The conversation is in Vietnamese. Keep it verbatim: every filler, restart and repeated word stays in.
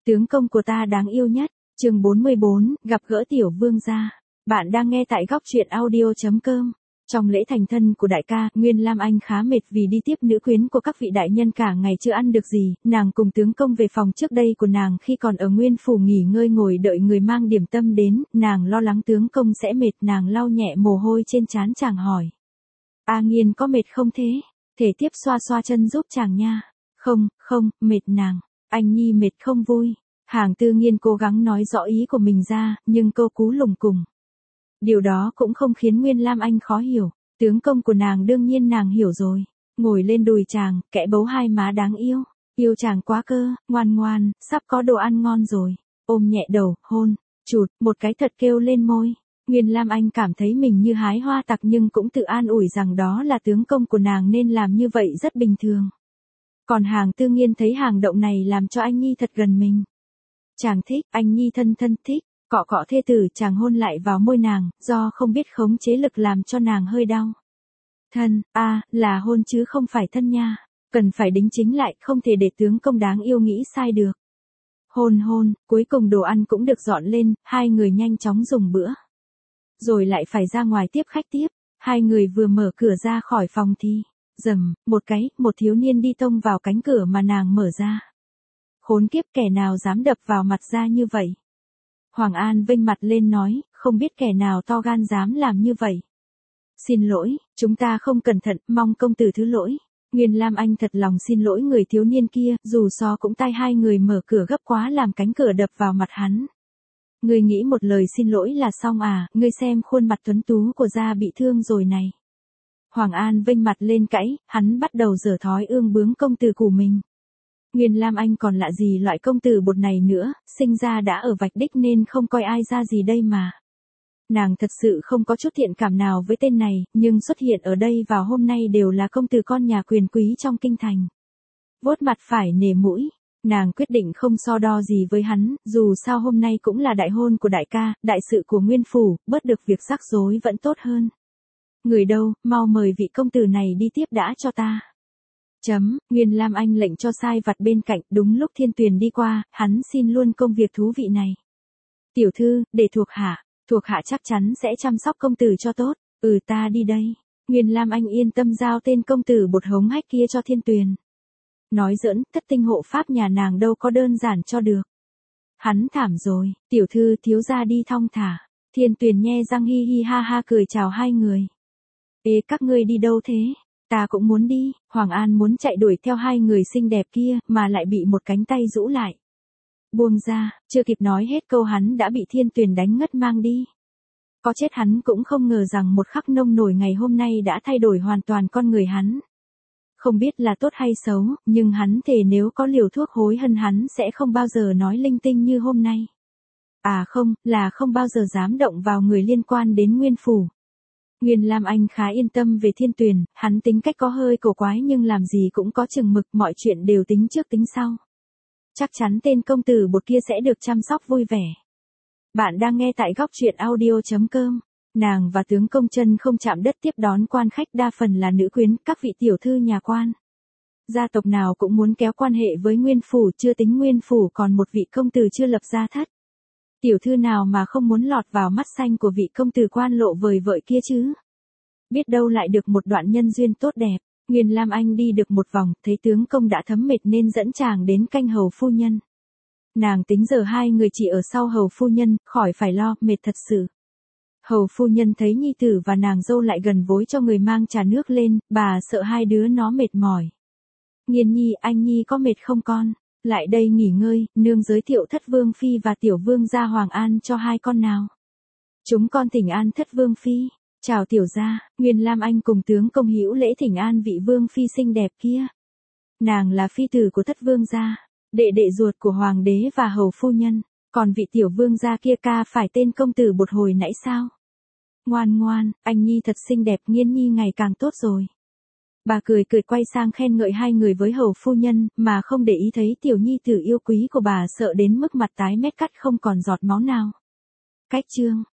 Tướng công của ta đáng yêu nhất. Chương bốn mươi bốn, gặp gỡ tiểu vương gia. Bạn đang nghe tại góc truyện audio chấm com. Trong lễ thành thân của đại ca, Nguyên Lam Anh khá mệt vì đi tiếp nữ quyến của các vị đại nhân cả ngày chưa ăn được gì, nàng cùng tướng công về phòng trước đây của nàng khi còn ở Nguyên phủ nghỉ ngơi ngồi đợi người mang điểm tâm đến, nàng lo lắng tướng công sẽ mệt, nàng lau nhẹ mồ hôi trên trán chàng hỏi. A Nghiên có mệt không thế? Thể tiếp xoa xoa chân giúp chàng nha. Không, không, mệt nàng. Anh Nhi mệt không vui. Hàng Tư Nghiên cố gắng nói rõ ý của mình ra, nhưng câu cú lùng cùng. Điều đó cũng không khiến Nguyên Lam Anh khó hiểu. Tướng công của nàng đương nhiên nàng hiểu rồi. Ngồi lên đùi chàng, kẽ bấu hai má đáng yêu. Yêu chàng quá cơ, ngoan ngoan, sắp có đồ ăn ngon rồi. Ôm nhẹ đầu, hôn, chụt, một cái thật kêu lên môi. Nguyên Lam Anh cảm thấy mình như hái hoa tặc nhưng cũng tự an ủi rằng đó là tướng công của nàng nên làm như vậy rất bình thường. Còn Hàng Tư Nghiên thấy hành động này làm cho anh Nhi thật gần mình. Chàng thích, anh Nhi thân thân thích, cọ cọ thê tử chàng hôn lại vào môi nàng, do không biết khống chế lực làm cho nàng hơi đau. Thân, a à, là hôn chứ không phải thân nha, cần phải đính chính lại, không thể để tướng công đáng yêu nghĩ sai được. Hôn hôn, cuối cùng đồ ăn cũng được dọn lên, hai người nhanh chóng dùng bữa. Rồi lại phải ra ngoài tiếp khách tiếp, hai người vừa mở cửa ra khỏi phòng thì, rầm, một cái, một thiếu niên đi tông vào cánh cửa mà nàng mở ra. Khốn kiếp, kẻ nào dám đập vào mặt ra như vậy? Hoàng An vênh mặt lên nói, không biết kẻ nào to gan dám làm như vậy. Xin lỗi, chúng ta không cẩn thận, mong công tử thứ lỗi. Nguyên Lam Anh thật lòng xin lỗi người thiếu niên kia, dù so cũng tay hai người mở cửa gấp quá làm cánh cửa đập vào mặt hắn. Ngươi nghĩ một lời xin lỗi là xong à, ngươi xem khuôn mặt tuấn tú của gia bị thương rồi này. Hoàng An vênh mặt lên cãi, hắn bắt đầu giở thói ương bướng công tử của mình. Nguyên Lam Anh còn lạ gì loại công tử bột này nữa, sinh ra đã ở vạch đích nên không coi ai ra gì đây mà. Nàng thật sự không có chút thiện cảm nào với tên này, nhưng xuất hiện ở đây vào hôm nay đều là công tử con nhà quyền quý trong kinh thành. Vuốt mặt phải nể mũi, nàng quyết định không so đo gì với hắn, dù sao hôm nay cũng là đại hôn của đại ca, đại sự của Nguyên phủ, bớt được việc rắc rối vẫn tốt hơn. Người đâu, mau mời vị công tử này đi tiếp đã cho ta. Chấm, Nguyên Lam Anh lệnh cho sai vặt bên cạnh, đúng lúc Thiên Tuyền đi qua, hắn xin luôn công việc thú vị này. Tiểu thư, để thuộc hạ, thuộc hạ chắc chắn sẽ chăm sóc công tử cho tốt, ừ ta đi đây. Nguyên Lam Anh yên tâm giao tên công tử bột hống hách kia cho Thiên Tuyền. Nói giỡn, thất tinh hộ pháp nhà nàng đâu có đơn giản cho được. Hắn thảm rồi, tiểu thư thiếu gia đi thong thả. Thiên Tuyền nhe răng hi hi ha ha cười chào hai người. Ê các ngươi đi đâu thế? Ta cũng muốn đi. Hoàng An muốn chạy đuổi theo hai người xinh đẹp kia mà lại bị một cánh tay rũ lại. Buông ra, chưa kịp nói hết câu hắn đã bị Thiên Tuyền đánh ngất mang đi. Có chết hắn cũng không ngờ rằng một khắc nông nổi ngày hôm nay đã thay đổi hoàn toàn con người hắn. Không biết là tốt hay xấu, nhưng hắn thề nếu có liều thuốc hối hận hắn sẽ không bao giờ nói linh tinh như hôm nay. À không, là không bao giờ dám động vào người liên quan đến Nguyên phủ. Nguyên Lam Anh khá yên tâm về Thiên Tuyền, hắn tính cách có hơi cổ quái nhưng làm gì cũng có chừng mực, mọi chuyện đều tính trước tính sau. Chắc chắn tên công tử bột kia sẽ được chăm sóc vui vẻ. Bạn đang nghe tại góc truyện audio chấm com. Nàng và tướng công chân không chạm đất tiếp đón quan khách đa phần là nữ quyến, các vị tiểu thư nhà quan. Gia tộc nào cũng muốn kéo quan hệ với Nguyên phủ, chưa tính Nguyên phủ còn một vị công tử chưa lập gia thất. Tiểu thư nào mà không muốn lọt vào mắt xanh của vị công tử quan lộ vời vợi kia chứ? Biết đâu lại được một đoạn nhân duyên tốt đẹp. Nguyên Lam Anh đi được một vòng, thấy tướng công đã thấm mệt nên dẫn chàng đến canh hầu phu nhân. Nàng tính giờ hai người chỉ ở sau hầu phu nhân, khỏi phải lo, mệt thật sự. Hầu phu nhân thấy nhi tử và nàng dâu lại gần vối cho người mang trà nước lên, bà sợ hai đứa nó mệt mỏi. Nghiên nhi, anh nhi có mệt không con? Lại đây nghỉ ngơi, nương giới thiệu thất vương phi và tiểu vương gia Hoàng An cho hai con nào. Chúng con thỉnh an thất vương phi. Chào tiểu gia. Nguyên Lam Anh cùng tướng công hữu lễ thỉnh an vị vương phi xinh đẹp kia. Nàng là phi tử của thất vương gia, đệ đệ ruột của hoàng đế và hầu phu nhân, còn vị tiểu vương gia kia ca phải tên công tử bột hồi nãy sao? Ngoan ngoan, anh nhi thật xinh đẹp, Nghiên nhi ngày càng tốt rồi. Bà cười cười quay sang khen ngợi hai người với hầu phu nhân, mà không để ý thấy tiểu nhi tử yêu quý của bà sợ đến mức mặt tái mét cắt không còn giọt máu nào. Cách chương.